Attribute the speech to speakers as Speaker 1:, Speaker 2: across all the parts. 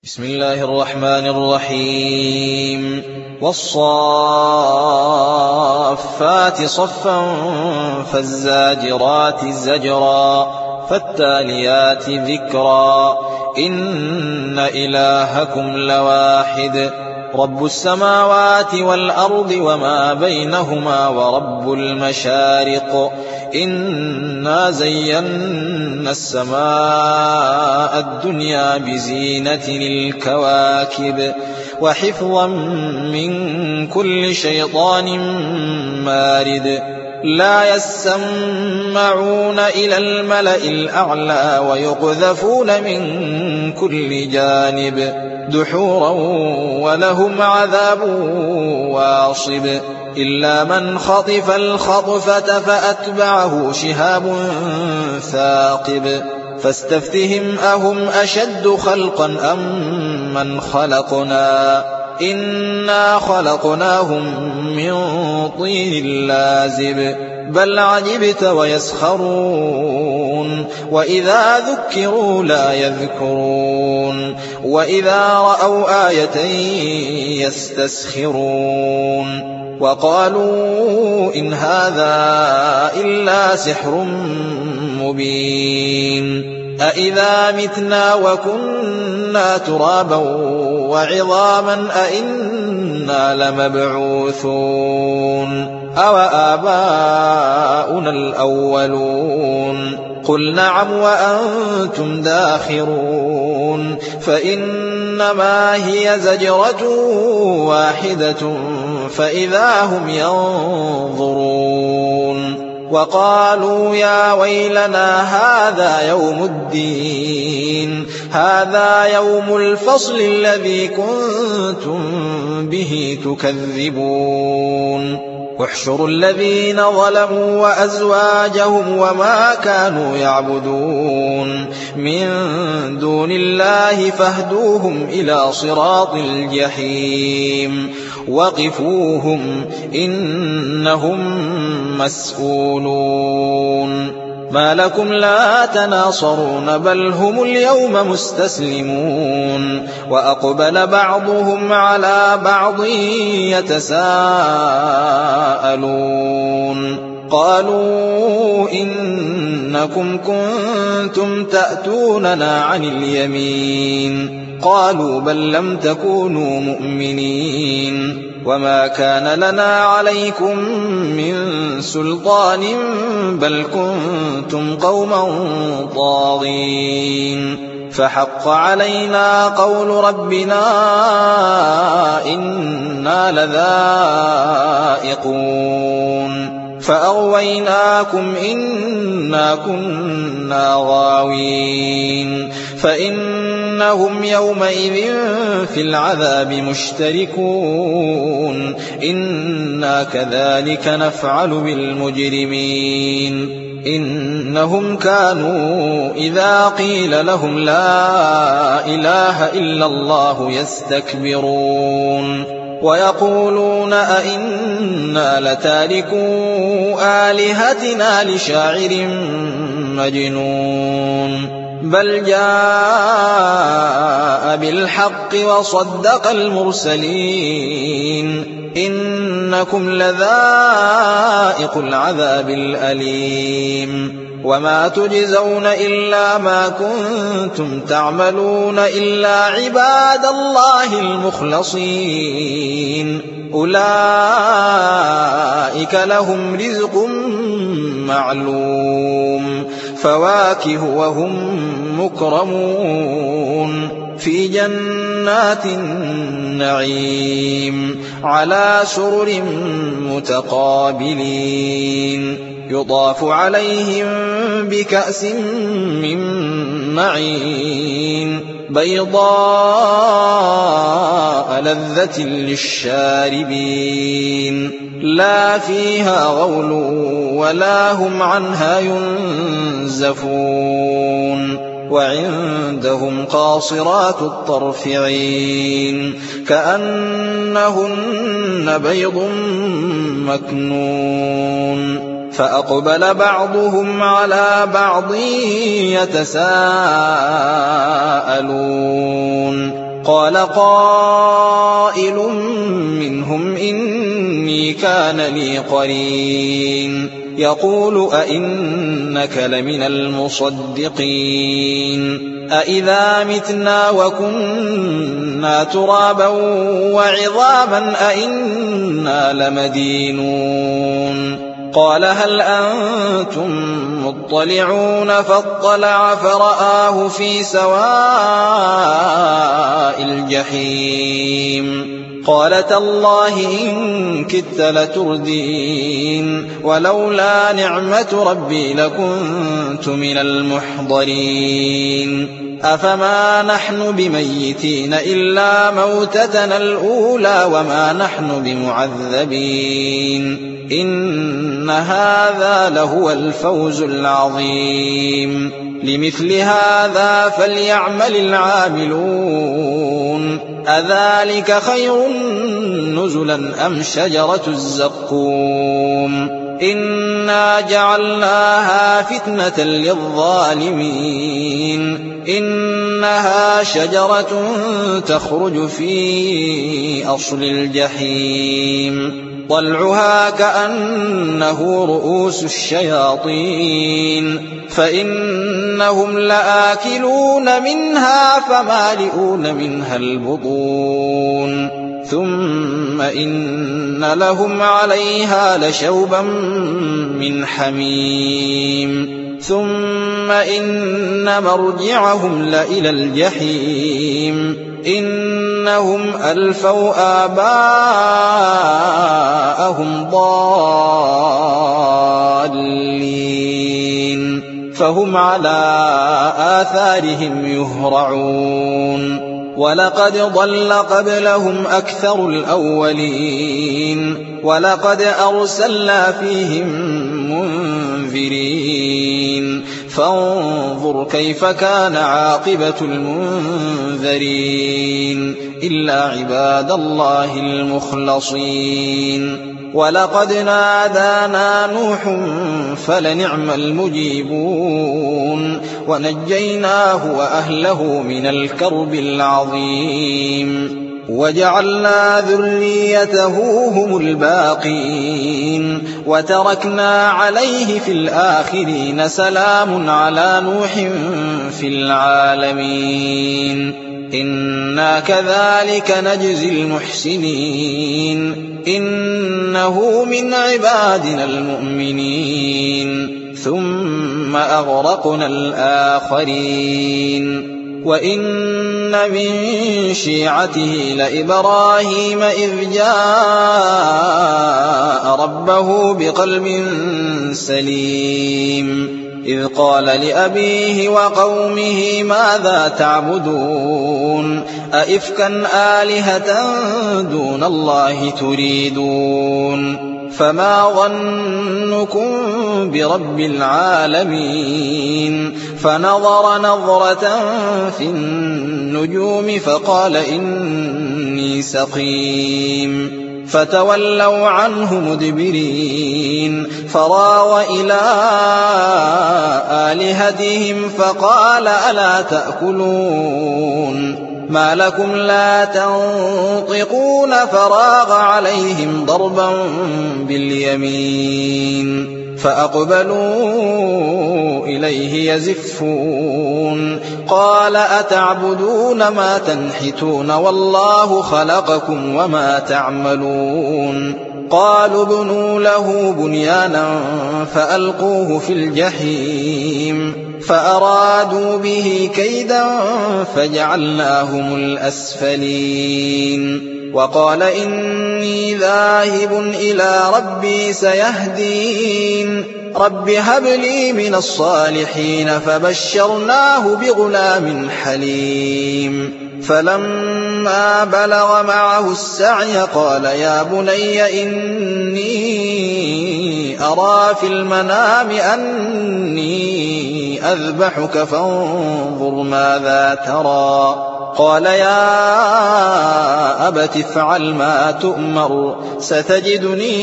Speaker 1: بسم الله الرحمن الرحيم والصافات صفا فالزاجرات زجرا فالتاليات ذكرا إن إلهكم لواحد رب السماوات والأرض وما بينهما ورب المشارق إنا زينا السماء الدنيا بزينة الكواكب وحفظا من كل شيطان مارد لا يسمعون إلى الملأ الأعلى ويقذفون من كل جانب دحورا ولهم عذاب واصب إلا من خطف الخطفة فأتبعه شهاب ثاقب فاستفتهم أهم أشد خلقا أم من خلقنا إنا خلقناهم من طين لازب بل عجبت ويسخرون وإذا ذكروا لا يذكرون وإذا رأوا آية يستسخرون وقالوا إن هذا إلا سحر مبين أإذا متنا وكنا ترابا وعظاما أإنا لمبعوثون أو آباؤنا الأولون قل نعم وأنتم داخرون فإنما هي زجرة واحدة فإذا هم ينظرون وقالوا يا ويلنا هذا يوم الدين هذا يوم الفصل الذي كنتم به تكذبون واحشروا الذين ظلموا وأزواجهم وما كانوا يعبدون من دون الله فاهدوهم إلى صراط الجحيم وقفوهم إنهم مسؤولون ما لكم لا تناصرون بل هم اليوم مستسلمون وأقبل بعضهم على بعض يتساءلون قالوا إنكم كنتم تأتوننا عن اليمين قالوا بل لم تكونوا مؤمنين وما كان لنا عليكم من سلطان بل كنتم قوما طاغين فحق علينا قول ربنا إنا لذائقون فأغويناكم إنا كنا غاوين فإنهم يومئذ في العذاب مشتركون إنا كذلك نفعل بالمجرمين إنهم كانوا إذا قيل لهم لا إله إلا الله يستكبرون ويقولون أئنا لتاركو آلهتنا لشاعر مجنون بل جاء بالحق وصدق المرسلين إنكم لذائق العذاب الأليم وما تجزون إلا ما كنتم تعملون إلا عباد الله المخلصين أولئك لهم رزق معلوم فواكه وهم مكرمون في جنات النعيم على سرر متقابلين يطاف عليهم بكأس من معين بيضاء لذة للشاربين لا فيها غول ولا هم عنها ينزفون وعندهم قاصرات الطرف عين كأنهن بيض مكنون فأقبل بعضهم على بعض يتساءلون قال قائل منهم إني كان لي قرين يقول أئنك لمن المصدقين أئذا متنا وكنا ترابا وعظاما أئنا لمدينون قال هل أنتم مطلعون فاطلع فرآه في سواء الجحيم قال تالله إن كدت لتردين ولولا نعمة ربي لكنت من المحضرين أفما نحن بميتين إلا موتتنا الأولى وما نحن بمعذبين إن هذا لهو الفوز العظيم لمثل هذا فليعمل العاملون أذلك خير نزلا أم شجرة الزقوم إنا جعلناها فتنة للظالمين إنها شجرة تخرج في أصل الجحيم طلعها كأنه رؤوس الشياطين فإنهم لآكلون منها فمالئون منها البطون ثم إن لهم عليها لشوبا من حميم ثم إن مرجعهم لإلى الجحيم إنهم ألفوا آباءهم ضالين فهم على آثارهم يهرعون ولقد ضل قبلهم أكثر الأولين ولقد أرسلنا فيهم منذرين فانظر كيف كان عاقبة المنذرين إلا عباد الله المخلصين ولقد نادانا نوح فلنعم المجيبون ونجيناه وأهله من الكرب العظيم وجعلنا ذريته هم الباقين وتركنا عليه في الآخرين سلام على نوح في العالمين إنا كذلك نجزي المحسنين إنه من عبادنا المؤمنين ثم أغرقنا الآخرين وإن من شيعته لإبراهيم إذ جاء ربه بقلب سليم إذ قال لأبيه وقومه ماذا تعبدون أئفكا آلهة دون الله تريدون فما ظنكم برب العالمين فنظر نظرة في النجوم فقال إني سقيم فتولوا عنه مدبرين فراغ إلى آلهتهم فقال ألا تأكلون ما لكم لا تنطقون فراغ عليهم ضربا باليمين فأقبلوا إليه يزفون قال أتعبدون ما تنحتون والله خلقكم وما تعملون قالوا ابنوا له بنيانا فألقوه في الجحيم فأرادوا به كيدا فجعلناهم الأسفلين وقال إني ذاهب إلى ربي سيهدين رب هب لي من الصالحين فبشرناه بغلام حليم فلما بلغ معه السعي قال يا بني إني أرى في المنام أني أذبحك فانظر ماذا ترى قال يا أبت افعل ما تؤمر ستجدني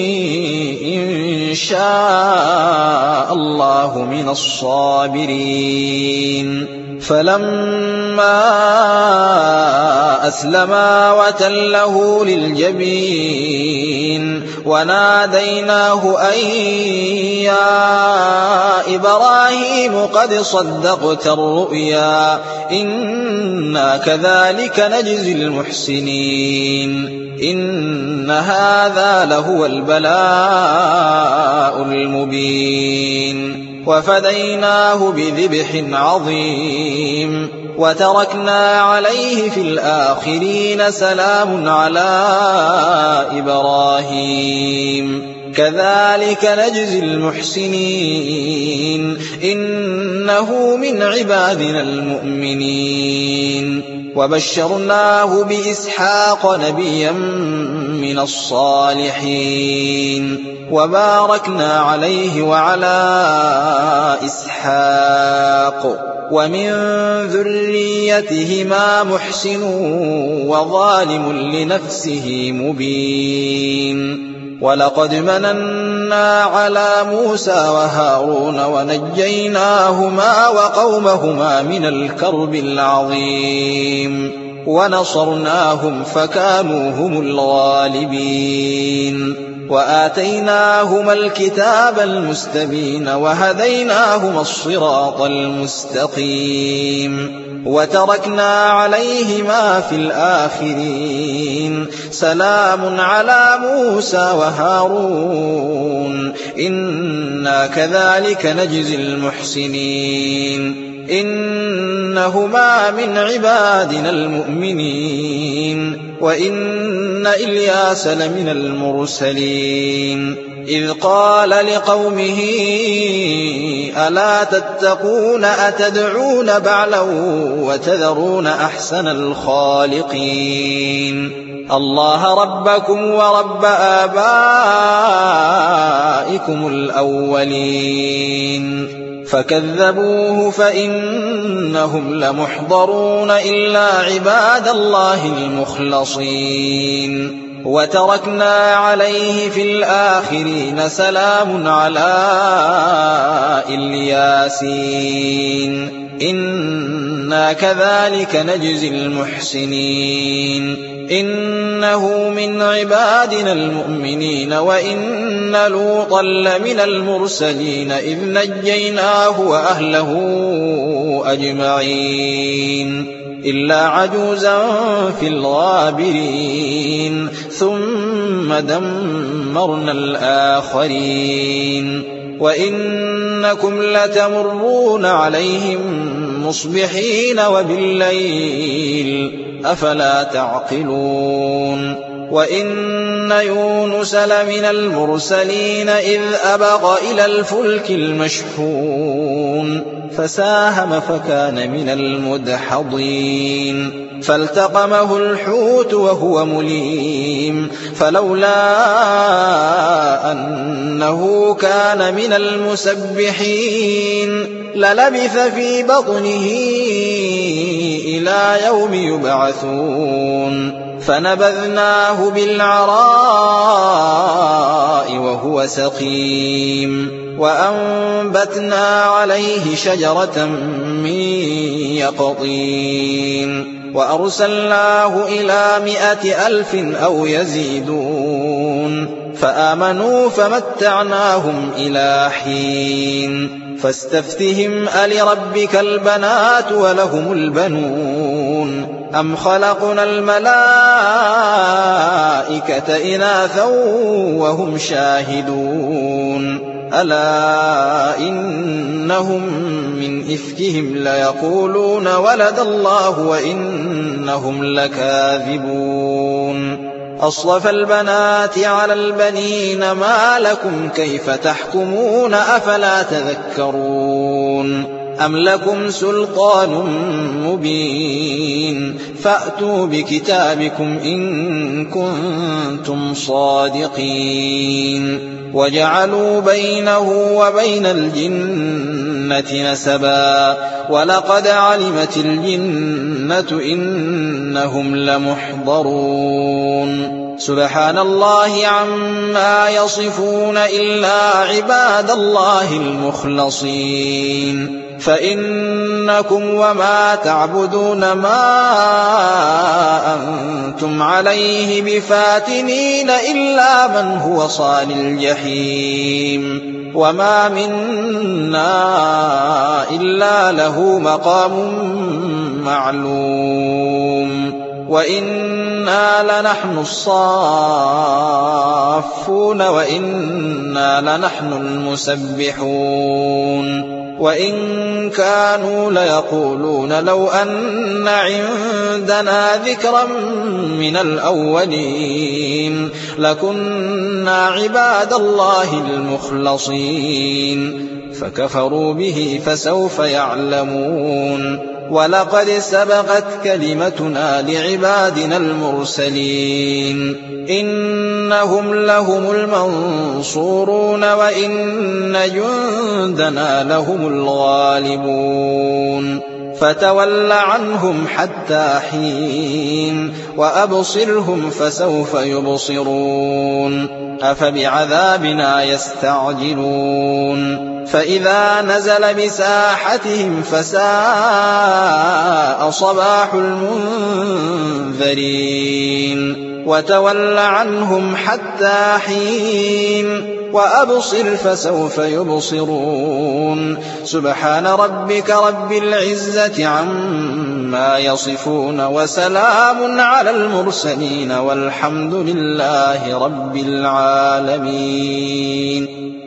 Speaker 1: إن شاء الله من الصابرين فلما فأسلما وتله للجبين وناديناه أن يا إبراهيم قد صدقت الرؤيا إنا كذلك نجزي المحسنين إن هذا لهو البلاء المبين وفديناه بذبح عظيم وتركنا عليه في الآخرين سلام على إبراهيم كذلك نجزي المحسنين إنه من عبادنا المؤمنين وبشرناه بإسحاق نبيا من الصالحين وباركنا عليه وعلى إسحاق ومن ذريتهما محسن وظالم لنفسه مبين ولقد مننا على موسى وهارون ونجيناهما وقومهما من الكرب العظيم ونصرناهم فكانوا هم الغالبين وآتيناهما الكتاب المستبين وهديناهما الصراط المستقيم وتركنا عليهما في الآخرين سلام على موسى وهارون إنا كذلك نجزي المحسنين إنهما من عبادنا المؤمنين وإن إلياس لمن المرسلين إذ قال لقومه ألا تتقون أتدعون بعلا وتذرون أحسن الخالقين الله ربكم ورب آبائكم الأولين فكذبوه فإنهم لمحضرون إلا عباد الله المخلصين وتركنا عليه في الآخرين سلام على الياسين إنا كذلك نجزي المحسنين إنه من عبادنا المؤمنين وإن لوطا لمن المرسلين إذ نجيناه وأهله أجمعين إلا عجوزا في الغابرين ثم دمرنا الآخرين وإنكم لتمرون عليهم مصبحين وبالليل أفلا تعقلون وإن يونس لمن المرسلين إذ أبق إلى الفلك المشحون فساهم فكان من المدحضين فالتقمه الحوت وهو مليم فلولا أنه كان من المسبحين للبث في بطنه إلى يوم يبعثون فنبذناه بالعراء وهو سقيم وأنبتنا عليه شجرة من يقطين وأرسلناه إلى 100,000 أو يزيدون فآمنوا فمتعناهم إلى حين فاستفتهم ألربك البنات ولهم البنون أم خلقنا الملائكة إناثا وهم شاهدون ألا إنهم من إفكهم ليقولون ولد الله وإنهم لكاذبون أصطفى البنات على البنين ما لكم كيف تحكمون أفلا تذكرون أم لكم سلطان مبين فأتوا بكتابكم إن كنتم صادقين وجعلوا بينه وبين الجنة نسبا ولقد علمت الجنة إنهم لمحضرون سبحان الله عما يصفون إلا عباد الله المخلصين فإنكم وما تعبدون ما أنتم عليه بفاتنين إلا من هو صال الجحيم وما منا إلا له مقام معلوم وإنا لنحن الصافون وإنا لنحن المسبحون وإن كانوا ليقولون لو أن عندنا ذكرا من الأولين لكنا عباد الله المخلصين فكفروا به فسوف يعلمون ولقد سبقت كلمتنا لعبادنا المرسلين إنهم لهم المنصورون وإن جندنا لهم الغالبون فتول عنهم حتى حين وأبصرهم فسوف يبصرون أفبعذابنا يستعجلون فإذا نزل بساحتهم فساء صباح المنذرين وتول عنهم حتى حين وأبصر فسوف يبصرون سبحان ربك رب العزة عما يصفون وسلام على المرسلين والحمد لله رب العالمين.